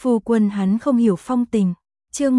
Phu quân hắn không hiểu phong tình. Chương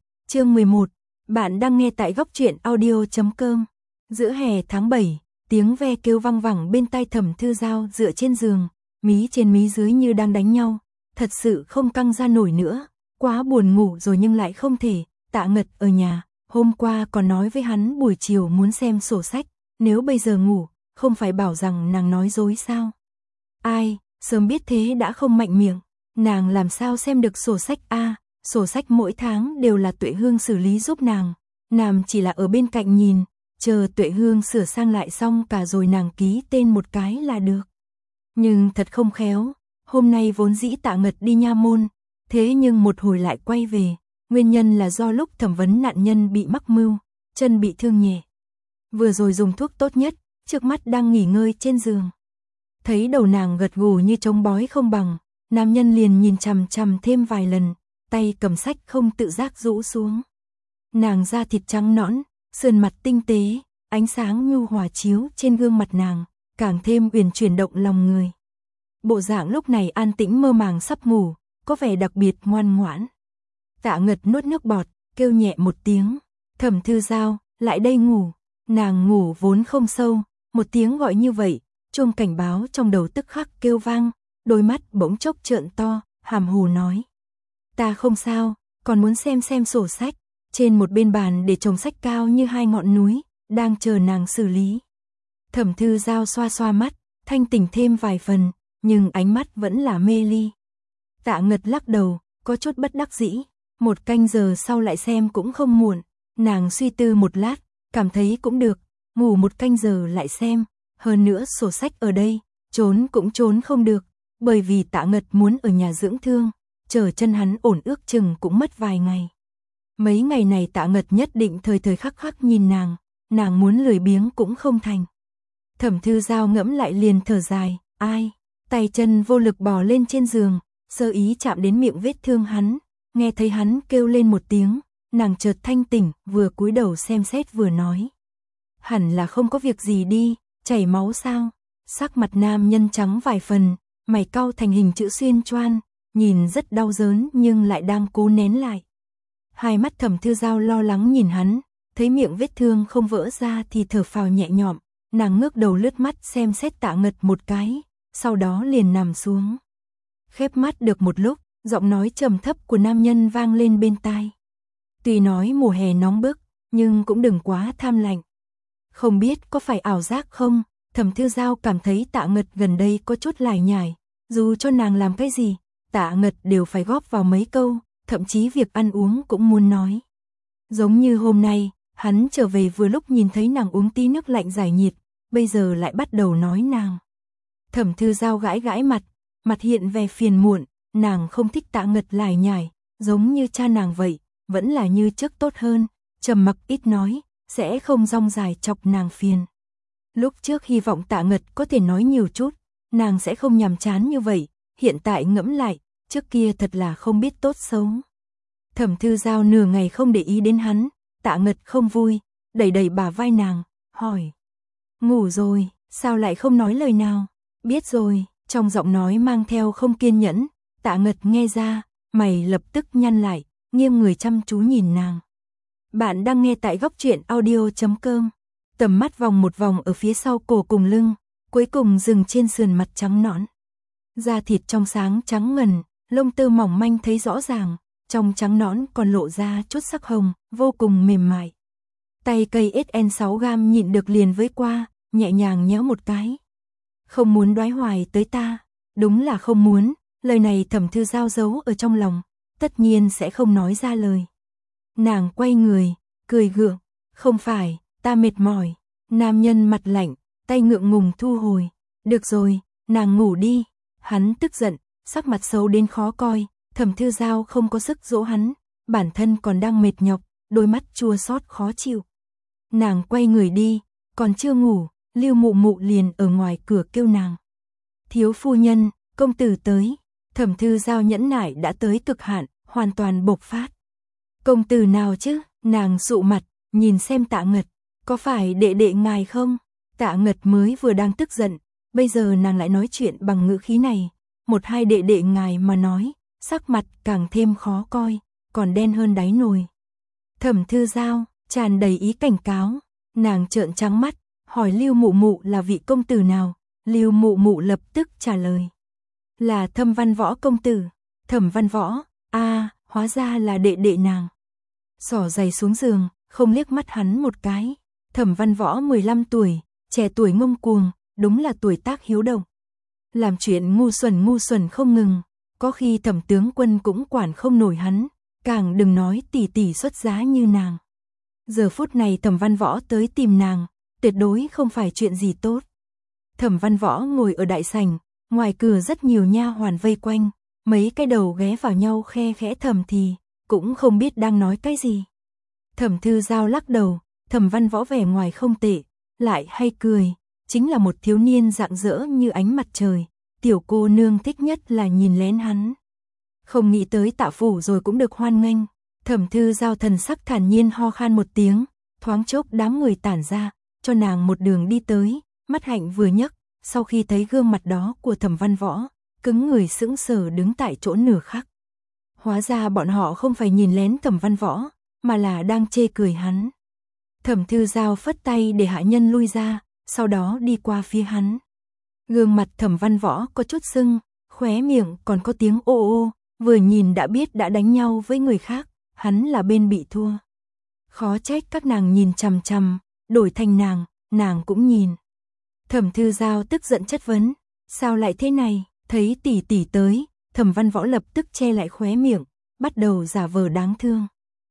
11, bạn đang nghe tại góc truyện audio.com. Giữa hè tháng 7, tiếng ve kêu vang vẳng bên tai Thẩm Thư Giao dựa trên giường, mí trên mí dưới như đang đánh nhau, thật sự không căng ra nổi nữa, quá buồn ngủ rồi nhưng lại không thể. Tạ Ngật ở nhà, hôm qua còn nói với hắn buổi chiều muốn xem sổ sách, nếu bây giờ ngủ, không phải bảo rằng nàng nói dối sao? Ai, sớm biết thế đã không mạnh miệng, nàng làm sao xem được sổ sách a? Sổ sách mỗi tháng đều là Tuệ Hương xử lý giúp nàng chỉ là ở bên cạnh nhìn, chờ Tuệ Hương sửa sang lại xong cả rồi nàng ký tên một cái là được. Nhưng thật không khéo, hôm nay vốn dĩ Tạ Ngật đi nha môn, thế nhưng một hồi lại quay về, nguyên nhân là do lúc thẩm vấn nạn nhân bị mắc mưu, chân bị thương nhẹ. Vừa rồi dùng thuốc tốt nhất, trước mắt đang nghỉ ngơi trên giường. Thấy đầu nàng gật gù như trống bói không bằng, nam nhân liền nhìn chằm chằm thêm vài lần, tay cầm sách không tự giác rũ xuống. Nàng da thịt trắng nõn, sườn mặt tinh tế, ánh sáng nhu hòa chiếu trên gương mặt nàng, càng thêm uyển chuyển động lòng người. Bộ dạng lúc này an tĩnh mơ màng sắp ngủ, có vẻ đặc biệt ngoan ngoãn. Tạ Ngật nuốt nước bọt, kêu nhẹ một tiếng, Thẩm Thư Giao, lại đây ngủ. Nàng ngủ vốn không sâu, một tiếng gọi như vậy, chuông cảnh báo trong đầu tức khắc kêu vang, đôi mắt bỗng chốc trợn to, hàm hồ nói. Ta không sao, còn muốn xem sổ sách. Trên một bên bàn để chồng sách cao như hai ngọn núi, đang chờ nàng xử lý. Thẩm Thư Giao xoa xoa mắt, thanh tỉnh thêm vài phần, nhưng ánh mắt vẫn là mê ly. Tạ Ngật lắc đầu, có chút bất đắc dĩ, 1 canh giờ sau lại xem cũng không muộn. Nàng suy tư một lát, cảm thấy cũng được, ngủ 1 canh giờ lại xem, hơn nữa sổ sách ở đây, trốn cũng trốn không được, bởi vì Tạ Ngật muốn ở nhà dưỡng thương, chờ chân hắn ổn ước chừng cũng mất vài ngày. Mấy ngày này Tạ Ngật nhất định thời thời khắc khắc nhìn nàng muốn lười biếng cũng không thành. Thẩm Thư Giao ngẫm lại liền thở dài, ai, tay chân vô lực bò lên trên giường, sơ ý chạm đến miệng vết thương hắn, nghe thấy hắn kêu lên một tiếng, nàng chợt thanh tỉnh, vừa cúi đầu xem xét vừa nói. Hẳn là không có việc gì đi, chảy máu sao? Sắc mặt nam nhân trắng vài phần, mày cau thành hình chữ xuyên choan, nhìn rất đau đớn nhưng lại đang cố nén lại. Hai mắt Thẩm Thư Giao lo lắng nhìn hắn, thấy miệng vết thương không vỡ ra thì thở phào nhẹ nhõm, nàng ngước đầu lướt mắt xem xét Tạ Ngật một cái, sau đó liền nằm xuống. Khép mắt được một lúc, giọng nói trầm thấp của nam nhân vang lên bên tai. Tuy nói mùa hè nóng bức, nhưng cũng đừng quá tham lạnh. Không biết có phải ảo giác không, Thẩm Thư Giao cảm thấy Tạ Ngật gần đây có chút lải nhải, dù cho nàng làm cái gì, Tạ Ngật đều phải góp vào mấy câu, thậm chí việc ăn uống cũng muốn nói. Giống như hôm nay, hắn trở về vừa lúc nhìn thấy nàng uống tí nước lạnh giải nhiệt, bây giờ lại bắt đầu nói nàng. Thẩm Thư Giao gãi gãi mặt hiện vẻ phiền muộn, nàng không thích Tạ Ngật lải nhải, giống như cha nàng vậy, vẫn là như trước tốt hơn, trầm mặc ít nói, sẽ không rong dài chọc nàng phiền. Lúc trước hy vọng Tạ Ngật có thể nói nhiều chút, nàng sẽ không nhàm chán như vậy, hiện tại ngẫm lại, trước kia thật là không biết tốt xấu. Thẩm Thư Giao nửa ngày không để ý đến hắn, Tạ Ngật không vui, đẩy bả vai nàng, hỏi. Ngủ rồi, sao lại không nói lời nào? Biết rồi, trong giọng nói mang theo không kiên nhẫn, Tạ Ngật nghe ra, mày lập tức nhăn lại, nghiêng người chăm chú nhìn nàng. Bạn đang nghe tại góc truyện audio.com. Tầm mắt vòng một vòng ở phía sau cổ cùng lưng, cuối cùng dừng trên sườn mặt trắng nõn. Da thịt trong sáng trắng ngần, lông tơ mỏng manh thấy rõ ràng, trong trắng nõn còn lộ ra chút sắc hồng, vô cùng mềm mại. Tay cây SN6 nhịn được liền với qua, nhẹ nhàng nhéo một cái. Không muốn đoái hoài tới ta, đúng là không muốn, lời này Thẩm Thư Giao giấu ở trong lòng, tất nhiên sẽ không nói ra lời. Nàng quay người, cười gượng, không phải, ta mệt mỏi. Nam nhân mặt lạnh, tay ngượng ngùng thu hồi. Được rồi, nàng ngủ đi. Hắn tức giận, sắc mặt xấu đến khó coi, Thẩm Thư Giao không có sức dỗ hắn, bản thân còn đang mệt nhọc, đôi mắt chua xót khó chịu. Nàng quay người đi, còn chưa ngủ, Lưu Mụ Mụ liền ở ngoài cửa kêu nàng. Thiếu phu nhân, công tử tới. Thẩm Thư Giao nhẫn nại đã tới cực hạn, hoàn toàn bộc phát. Công tử nào chứ? Nàng sụ mặt, nhìn xem Tạ Ngật, có phải đệ đệ ngài không? Tạ Ngật mới vừa đang tức giận, bây giờ nàng lại nói chuyện bằng ngữ khí này, một hai đệ đệ ngài mà nói, sắc mặt càng thêm khó coi, còn đen hơn đáy nồi. Thẩm Thư Giao tràn đầy ý cảnh cáo, nàng trợn trắng mắt, hỏi Lưu Mụ Mụ là vị công tử nào. Lưu Mụ Mụ lập tức trả lời, là Thẩm Văn Võ công tử. Thẩm Văn Võ, hóa ra là đệ đệ nàng. Xỏ giày xuống giường, không liếc mắt hắn một cái. Thẩm Văn Võ 15 tuổi, trẻ tuổi ngông cuồng, đúng là tuổi tác hiếu động. Làm chuyện ngu xuẩn không ngừng, có khi Thẩm tướng quân cũng quản không nổi hắn, càng đừng nói tỷ tỷ xuất giá như nàng. Giờ phút này Thẩm Văn Võ tới tìm nàng, tuyệt đối không phải chuyện gì tốt. Thẩm Văn Võ ngồi ở đại sảnh, ngoài cửa rất nhiều nha hoàn vây quanh, mấy cái đầu ghé vào nhau khe khẽ thầm thì, cũng không biết đang nói cái gì. Thẩm Thư Giao lắc đầu, Thẩm Văn Võ vẻ ngoài không tệ, lại hay cười, chính là một thiếu niên rạng rỡ như ánh mặt trời, tiểu cô nương thích nhất là nhìn lén hắn. Không nghĩ tới Tạ phủ rồi cũng được hoan nghênh. Thẩm Thư Giao thần sắc thản nhiên ho khan một tiếng, thoáng chốc đám người tản ra, cho nàng một đường đi tới, mắt hạnh vừa nhấc, sau khi thấy gương mặt đó của Thẩm Văn Võ, cứng người sững sờ đứng tại chỗ nửa khắc. Hóa ra bọn họ không phải nhìn lén Thẩm Văn Võ, mà là đang chê cười hắn. Thẩm Thư Giao phất tay để hạ nhân lui ra, sau đó đi qua phía hắn. Gương mặt Thẩm Văn Võ có chút sưng, khóe miệng còn có tiếng ô ô, vừa nhìn đã biết đã đánh nhau với người khác, hắn là bên bị thua. Khó trách các nàng nhìn chằm chằm, đổi thành nàng cũng nhìn. Thẩm Thư Giao tức giận chất vấn, sao lại thế này? Thấy tỷ tỷ tới, Thẩm Văn Võ lập tức che lại khóe miệng, bắt đầu giả vờ đáng thương.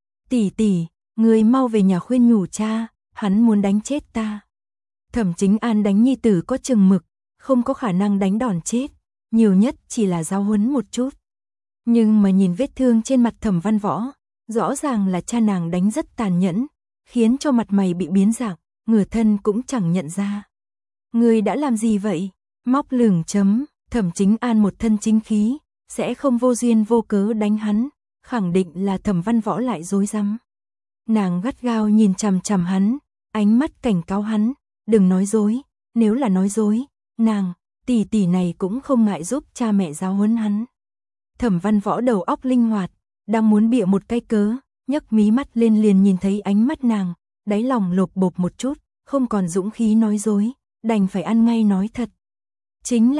Tỷ tỷ, người mau về nhà khuyên nhủ cha, hắn muốn đánh chết ta. Thẩm Chính An đánh nhi tử có chừng mực, không có khả năng đánh đòn chết, nhiều nhất chỉ là giáo huấn một chút. Nhưng mà nhìn vết thương trên mặt Thẩm Văn Võ, rõ ràng là cha nàng đánh rất tàn nhẫn, khiến cho mặt mày bị biến dạng, ngửa thân cũng chẳng nhận ra. Người đã làm gì vậy? Móc lửng chấm, Thẩm Chính An một thân chính khí, sẽ không vô duyên vô cớ đánh hắn, khẳng định là Thẩm Văn Võ lại dối rắm. Nàng gắt gao nhìn chằm chằm hắn, ánh mắt cảnh cáo hắn, đừng nói dối, nếu là nói dối, nàng, tỷ tỷ này cũng không ngại giúp cha mẹ giáo huấn hắn. Thẩm Văn Võ đầu óc linh hoạt, đang muốn bịa một cái cớ, nhấc mí mắt lên liền nhìn thấy ánh mắt nàng, đáy lòng lột bột một chút, không còn dũng khí nói dối, đành phải ăn ngay nói thật. Chính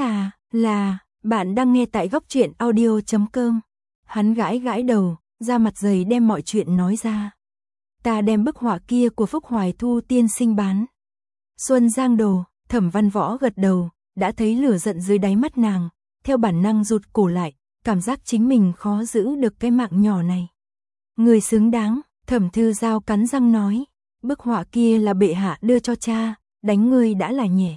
là, bạn đang nghe tại góc truyện audio.com. Hắn gãi đầu, ra mặt dày đem mọi chuyện nói ra. Ta đem bức họa kia của Phúc Hoài Thu tiên sinh bán. Xuân Giang Đồ, Thẩm Văn Võ gật đầu, đã thấy lửa giận dưới đáy mắt nàng, theo bản năng rụt cổ lại, cảm giác chính mình khó giữ được cái mạng nhỏ này. Người xứng đáng, Thẩm Thư Giao cắn răng nói, bức họa kia là bệ hạ đưa cho cha, đánh ngươi đã là nhẹ.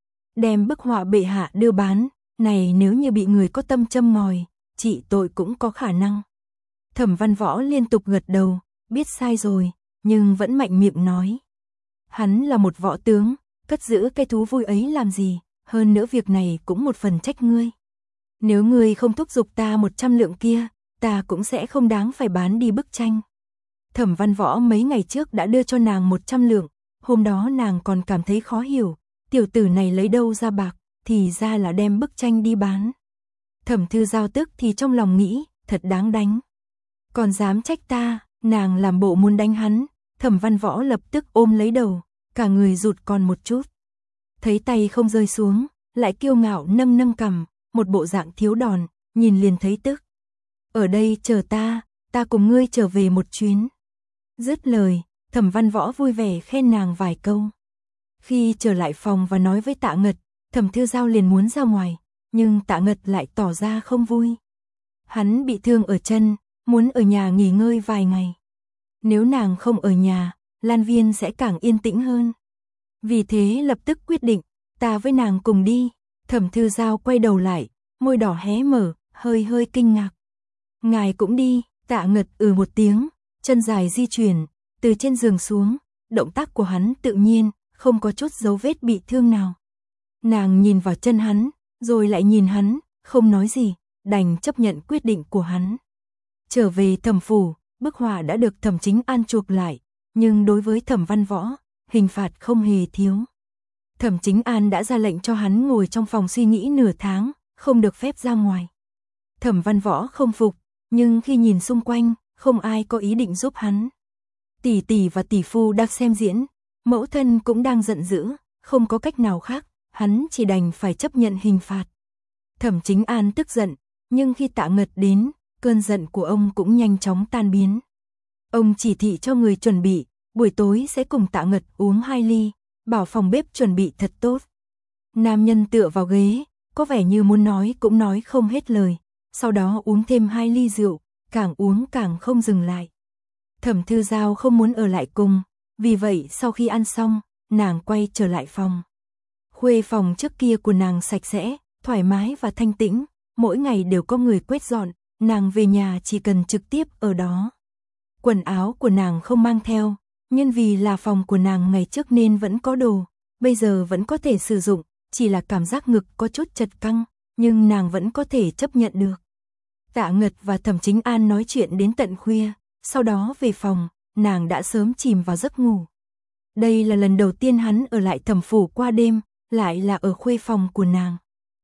Đem bức họa bệ hạ đưa bán, này nếu như bị người có tâm châm ngòi, trị tội cũng có khả năng. Thẩm Văn Võ liên tục gật đầu, biết sai rồi, nhưng vẫn mạnh miệng nói. Hắn là một võ tướng, cất giữ cái thú vui ấy làm gì, hơn nữa việc này cũng một phần trách ngươi. Nếu ngươi không thúc giục ta 100 lượng kia, ta cũng sẽ không đáng phải bán đi bức tranh. Thẩm Văn Võ mấy ngày trước đã đưa cho nàng 100 lượng, hôm đó nàng còn cảm thấy khó hiểu, tiểu tử này lấy đâu ra bạc, thì ra là đem bức tranh đi bán. Thẩm Thư Giao tức thì trong lòng nghĩ, thật đáng đánh. Còn dám trách ta, nàng làm bộ muốn đánh hắn, Thẩm Văn Võ lập tức ôm lấy đầu, cả người rụt còn một chút. Thấy tay không rơi xuống, lại kiêu ngạo nâng cằm, một bộ dạng thiếu đòn, nhìn liền thấy tức. Ở đây chờ ta cùng ngươi trở về một chuyến. Dứt lời, Thẩm Văn Võ vui vẻ khen nàng vài câu. Khi trở lại phòng và nói với Tạ Ngật, Thẩm Thư Giao liền muốn ra ngoài, nhưng Tạ Ngật lại tỏ ra không vui. Hắn bị thương ở chân, muốn ở nhà nghỉ ngơi vài ngày. Nếu nàng không ở nhà, Lan Viên sẽ càng yên tĩnh hơn. Vì thế lập tức quyết định, ta với nàng cùng đi. Thẩm Thư Giao quay đầu lại, môi đỏ hé mở, hơi kinh ngạc. Ngài cũng đi, Tạ Ngật một tiếng, chân dài di chuyển, từ trên giường xuống, động tác của hắn tự nhiên, không có chút dấu vết bị thương nào. Nàng nhìn vào chân hắn, rồi lại nhìn hắn, không nói gì, đành chấp nhận quyết định của hắn. Trở về Thẩm phủ, bức họa đã được Thẩm Chính An chuộc lại, nhưng đối với Thẩm Văn Võ, hình phạt không hề thiếu. Thẩm Chính An đã ra lệnh cho hắn ngồi trong phòng suy nghĩ nửa tháng, không được phép ra ngoài. Thẩm Văn Võ không phục, nhưng khi nhìn xung quanh, không ai có ý định giúp hắn. Tỷ tỷ và tỷ phu đang xem diễn, mẫu thân cũng đang giận dữ, không có cách nào khác, hắn chỉ đành phải chấp nhận hình phạt. Thẩm Chính An tức giận, nhưng khi Tạ Ngật đến, cơn giận của ông cũng nhanh chóng tan biến. Ông chỉ thị cho người chuẩn bị, buổi tối sẽ cùng Tạ Ngật uống 2 ly, bảo phòng bếp chuẩn bị thật tốt. Nam nhân tựa vào ghế, có vẻ như muốn nói cũng nói không hết lời, sau đó uống thêm 2 ly rượu, càng uống càng không dừng lại. Thẩm Thư Giao không muốn ở lại cùng, vì vậy sau khi ăn xong, nàng quay trở lại phòng. Khuê phòng trước kia của nàng sạch sẽ, thoải mái và thanh tĩnh, mỗi ngày đều có người quét dọn, nàng về nhà chỉ cần trực tiếp ở đó. Quần áo của nàng không mang theo, nhưng vì là phòng của nàng ngày trước nên vẫn có đồ, bây giờ vẫn có thể sử dụng, chỉ là cảm giác ngực có chút chật căng, nhưng nàng vẫn có thể chấp nhận được. Tạ Ngật và Thẩm Chính An nói chuyện đến tận khuya, sau đó về phòng, nàng đã sớm chìm vào giấc ngủ. Đây là lần đầu tiên hắn ở lại Thẩm phủ qua đêm, lại là ở khuê phòng của nàng.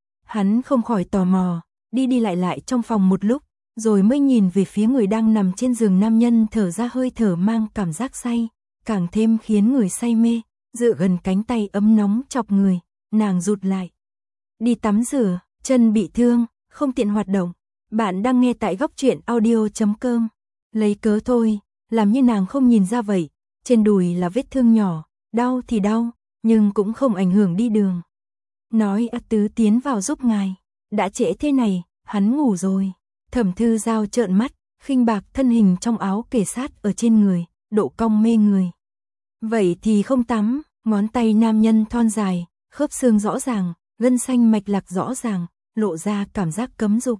Hắn không khỏi tò mò, đi lại trong phòng một lúc, rồi mới nhìn về phía người đang nằm trên giường. Nam nhân thở ra hơi thở mang cảm giác say, càng thêm khiến người say mê, dựa gần cánh tay ấm nóng chọc người, nàng rụt lại. Đi tắm rửa, chân bị thương, không tiện hoạt động. Bạn đang nghe tại Góc Truyện Audio.com. Lấy cớ thôi, làm như nàng không nhìn ra vậy, trên đùi là vết thương nhỏ, đau thì đau, nhưng cũng không ảnh hưởng đi đường. Nói tứ tiến vào giúp ngài, đã trễ thế này, hắn ngủ rồi. Thẩm Thư Giao trợn mắt, khinh bạc thân hình trong áo kề sát ở trên người, độ cong mê người. Vậy thì không tắm, ngón tay nam nhân thon dài, khớp xương rõ ràng, gân xanh mạch lạc rõ ràng, lộ ra cảm giác cấm dục.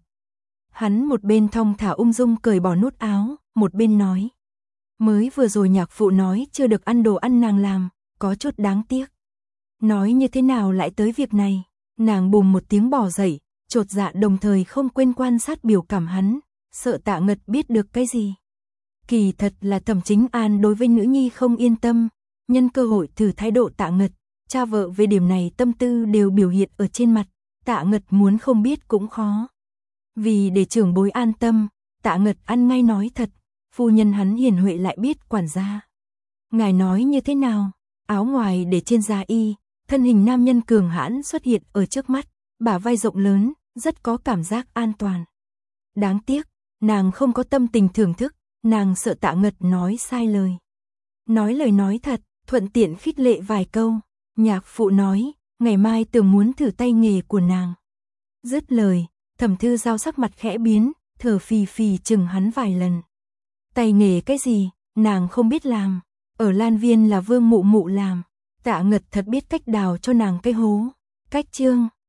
Hắn một bên thong thả ung dung cởi bỏ nút áo, một bên nói. Mới vừa rồi nhạc phụ nói chưa được ăn đồ ăn nàng làm, có chút đáng tiếc. Nói như thế nào lại tới việc này, nàng bùm một tiếng bỏ dậy, chột dạ đồng thời không quên quan sát biểu cảm hắn, sợ Tạ Ngật biết được cái gì. Kỳ thật là Thẩm Chính An đối với nữ nhi không yên tâm, nhân cơ hội thử thái độ Tạ Ngật, cha vợ về điểm này tâm tư đều biểu hiện ở trên mặt, Tạ Ngật muốn không biết cũng khó. Vì để trưởng bối an tâm, Tạ Ngật ăn ngay nói thật, phu nhân hắn hiền huệ lại biết quản gia. Ngài nói như thế nào? Áo ngoài để trên da y, thân hình nam nhân cường hãn xuất hiện ở trước mắt, bả vai rộng lớn, rất có cảm giác an toàn. Đáng tiếc, nàng không có tâm tình thưởng thức, nàng sợ Tạ Ngật nói sai lời. Nói lời nói thật, thuận tiện khích lệ vài câu, nhạc phụ nói, ngày mai tưởng muốn thử tay nghề của nàng. Dứt lời, Thẩm Thư Giao sắc mặt khẽ biến, thở phì phì chừng hắn vài lần. Tay nghề cái gì, nàng không biết làm, ở Lan Viên là Vương mụ mụ làm, Tạ Ngật thật biết cách đào cho nàng cái hố. Cách chương